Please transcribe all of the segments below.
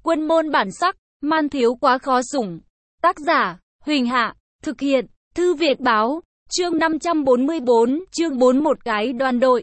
Quân môn bản sắc, man thiếu quá khó sủng. Tác giả, Huỳnh Hạ, thực hiện, Thư Việt Báo, chương 544, chương 4 một cái đoàn đội.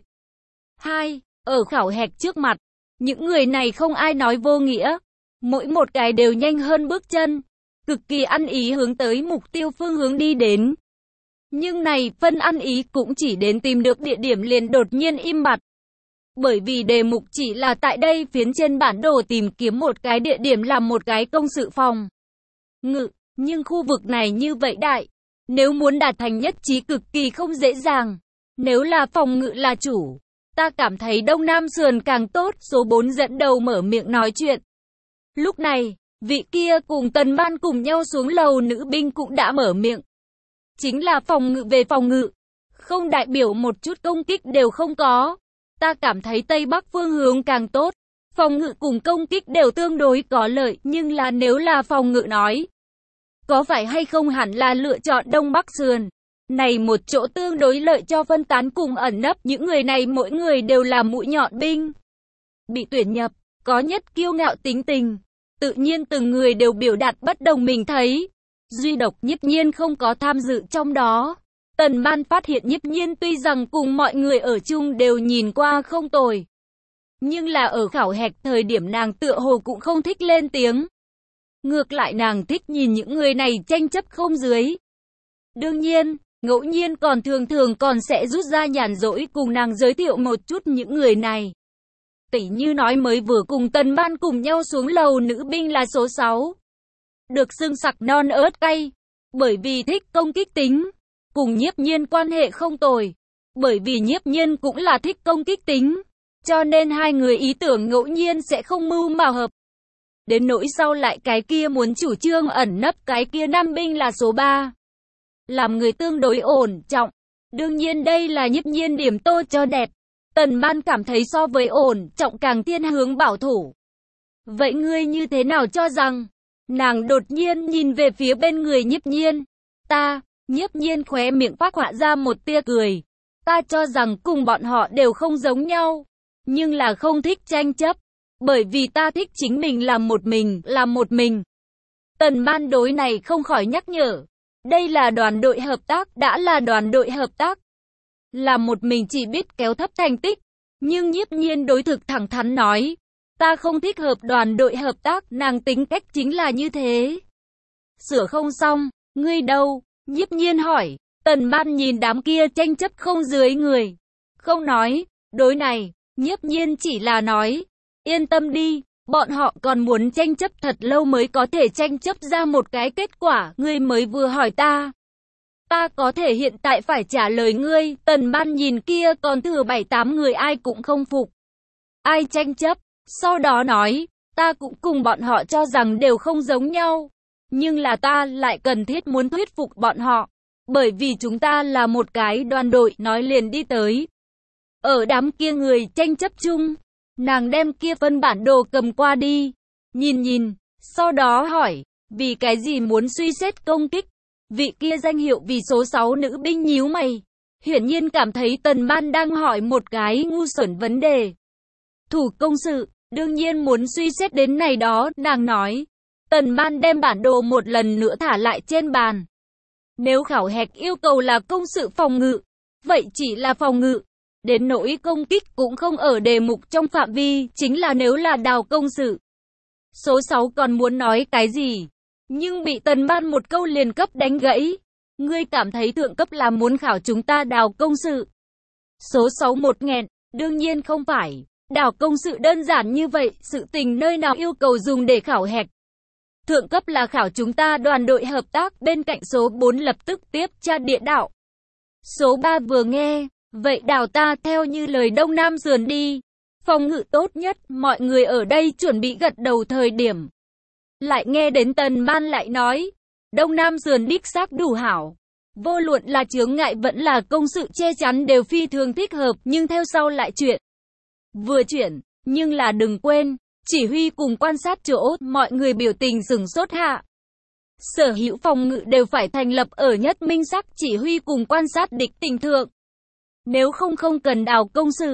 2. Ở khảo hạch trước mặt, những người này không ai nói vô nghĩa. Mỗi một cái đều nhanh hơn bước chân, cực kỳ ăn ý hướng tới mục tiêu phương hướng đi đến. Nhưng này, phân ăn ý cũng chỉ đến tìm được địa điểm liền đột nhiên im bặt. Bởi vì đề mục chỉ là tại đây phiến trên bản đồ tìm kiếm một cái địa điểm làm một cái công sự phòng ngự, nhưng khu vực này như vậy đại, nếu muốn đạt thành nhất trí cực kỳ không dễ dàng. Nếu là phòng ngự là chủ, ta cảm thấy Đông Nam sườn càng tốt. Số 4 dẫn đầu mở miệng nói chuyện. Lúc này, vị kia cùng Tần Ban cùng nhau xuống lầu nữ binh cũng đã mở miệng. Chính là phòng ngự về phòng ngự, không đại biểu một chút công kích đều không có. Ta cảm thấy Tây Bắc phương hướng càng tốt. Phòng ngự cùng công kích đều tương đối có lợi, nhưng là nếu là phòng ngự nói, có phải hay không hẳn là lựa chọn Đông Bắc sườn. Này một chỗ tương đối lợi cho phân tán cùng ẩn nấp, những người này mỗi người đều là mũi nhọn binh. Bị tuyển nhập, có nhất kiêu ngạo tính tình. Tự nhiên từng người đều biểu đạt bất đồng mình thấy. Duy độc Nhiếp Nhiên không có tham dự trong đó. Tần Ban phát hiện Nhiếp Nhiên tuy rằng cùng mọi người ở chung đều nhìn qua không tồi, nhưng là ở khảo hạch thời điểm nàng tựa hồ cũng không thích lên tiếng. Ngược lại nàng thích nhìn những người này tranh chấp không dưới. Đương nhiên, ngẫu nhiên còn thường còn sẽ rút ra nhàn rỗi cùng nàng giới thiệu một chút những người này. Tỉ như nói mới vừa cùng Tần Ban cùng nhau xuống lầu nữ binh là số 6. Được xưng sặc non ớt cay, bởi vì thích công kích tính. Cùng Nhiếp Nhiên quan hệ không tồi, bởi vì Nhiếp Nhiên cũng là thích công kích tính, cho nên hai người ý tưởng ngẫu nhiên sẽ không mưu mà hợp. Đến nỗi sau lại cái kia muốn chủ trương ẩn nấp cái kia nam binh là số 3. Làm người tương đối ổn trọng. Đương nhiên đây là Nhiếp Nhiên điểm tô cho đẹp. Tần Ban cảm thấy so với ổn trọng càng thiên hướng bảo thủ. Vậy ngươi như thế nào cho rằng? Nàng đột nhiên nhìn về phía bên người Nhiếp Nhiên. Nhiếp Nhiên khóe miệng phát họa ra một tia cười. Ta cho rằng cùng bọn họ đều không giống nhau, nhưng là không thích tranh chấp, bởi vì ta thích chính mình làm một mình. Tần Ban đối này không khỏi nhắc nhở. Đây là đoàn đội hợp tác, đã là đoàn đội hợp tác. Làm một mình chỉ biết kéo thấp thành tích, nhưng Nhiếp Nhiên đối thực thẳng thắn nói. Ta không thích hợp đoàn đội hợp tác, nàng tính cách chính là như thế. Sửa không xong, ngươi đâu? Nhiếp Nhiên hỏi. Tần Ban nhìn đám kia tranh chấp không dưới người, không nói. Đối này, Nhiếp Nhiên chỉ là nói, yên tâm đi, bọn họ còn muốn tranh chấp thật lâu mới có thể tranh chấp ra một cái kết quả. Ngươi mới vừa hỏi ta có thể hiện tại phải trả lời ngươi. Tần Ban nhìn kia còn thừa 7-8 người ai cũng không phục, ai tranh chấp. Sau đó nói, ta cũng cùng bọn họ cho rằng đều không giống nhau. Nhưng là ta lại cần thiết muốn thuyết phục bọn họ, bởi vì chúng ta là một cái đoàn đội. Nói liền đi tới. Ở đám kia người tranh chấp chung, nàng đem kia phân bản đồ cầm qua đi, nhìn, sau đó hỏi, vì cái gì muốn suy xét công kích? Vị kia danh hiệu vì số 6 nữ binh nhíu mày, hiển nhiên cảm thấy Tần Ban đang hỏi một cái ngu xuẩn vấn đề. Thủ công sự, đương nhiên muốn suy xét đến này đó, nàng nói. Tần Ban đem bản đồ một lần nữa thả lại trên bàn. Nếu khảo hạch yêu cầu là công sự phòng ngự, vậy chỉ là phòng ngự. Đến nỗi công kích cũng không ở đề mục trong phạm vi, chính là nếu là đào công sự. Số 6 còn muốn nói cái gì, nhưng bị Tần Ban một câu liền cấp đánh gãy. Ngươi cảm thấy thượng cấp là muốn khảo chúng ta đào công sự? Số 6 một nghẹn, đương nhiên không phải. Đào công sự đơn giản như vậy, sự tình nơi nào yêu cầu dùng để khảo hạch. Thượng cấp là khảo chúng ta đoàn đội hợp tác. Bên cạnh số 4 lập tức tiếp tra địa đạo. Số 3 vừa nghe, vậy đào ta theo như lời Đông Nam sườn đi. Phòng ngự tốt nhất. Mọi người ở đây chuẩn bị gật đầu thời điểm, lại nghe đến Tần Ban lại nói, Đông Nam sườn đích xác đủ hảo. Vô luận là chướng ngại vẫn là công sự che chắn đều phi thường thích hợp. Nhưng theo sau lại vừa chuyển, nhưng là đừng quên, chỉ huy cùng quan sát chỗ. Mọi người biểu tình sửng sốt hạ. Sở hữu phòng ngự đều phải thành lập ở nhất minh sắc chỉ huy cùng quan sát địch tình thượng. Nếu không cần đào công sự.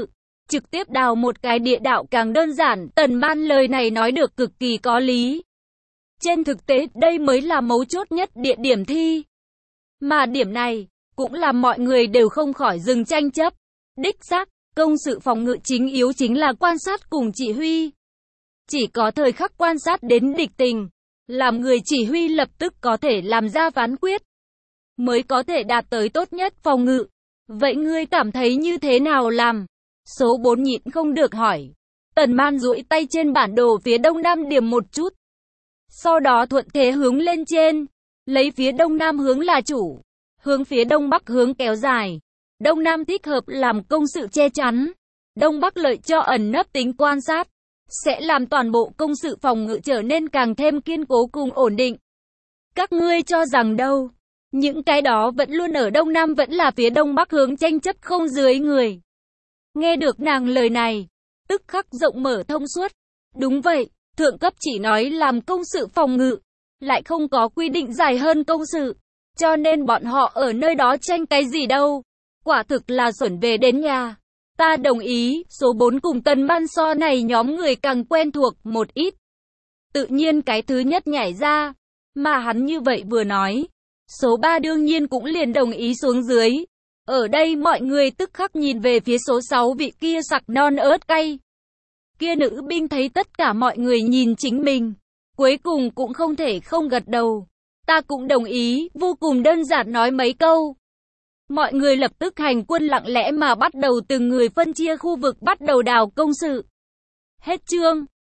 trực tiếp đào một cái địa đạo càng đơn giản. Tần Man lời này nói được cực kỳ có lý. Trên thực tế, đây mới là mấu chốt nhất địa điểm thi. Mà điểm này, cũng là mọi người đều không khỏi dừng tranh chấp. Đích xác, công sự phòng ngự chính yếu chính là quan sát cùng chỉ huy. Chỉ có thời khắc quan sát đến địch tình, làm người chỉ huy lập tức có thể làm ra phán quyết, mới có thể đạt tới tốt nhất phòng ngự. Vậy ngươi cảm thấy như thế nào làm? Số 4 nhịn không được hỏi. Tần Man duỗi tay trên bản đồ phía đông nam điểm một chút. Sau đó thuận thế hướng lên trên, lấy phía đông nam hướng là chủ, hướng phía đông bắc hướng kéo dài. Đông nam thích hợp làm công sự che chắn, đông bắc lợi cho ẩn nấp tính quan sát, sẽ làm toàn bộ công sự phòng ngự trở nên càng thêm kiên cố cùng ổn định. Các ngươi cho rằng đâu? Những cái đó vẫn luôn ở đông nam vẫn là phía đông bắc hướng tranh chấp không dưới người. Nghe được nàng lời này, tức khắc rộng mở thông suốt. Đúng vậy, thượng cấp chỉ nói làm công sự phòng ngự, lại không có quy định dài hơn công sự. Cho nên bọn họ ở nơi đó tranh cái gì đâu. Quả thực là xuẩn về đến nhà. Ta đồng ý, số 4 cùng Tần Man so này nhóm người càng quen thuộc một ít. Tự nhiên cái thứ nhất nhảy ra, mà hắn như vậy vừa nói. Số 3 đương nhiên cũng liền đồng ý xuống dưới. Ở đây mọi người tức khắc nhìn về phía số 6 vị kia sặc non ớt cay. Kia nữ binh thấy tất cả mọi người nhìn chính mình, cuối cùng cũng không thể không gật đầu. Ta cũng đồng ý, vô cùng đơn giản nói mấy câu. Mọi người lập tức hành quân lặng lẽ mà bắt đầu từng người phân chia khu vực bắt đầu đào công sự. Hết chương.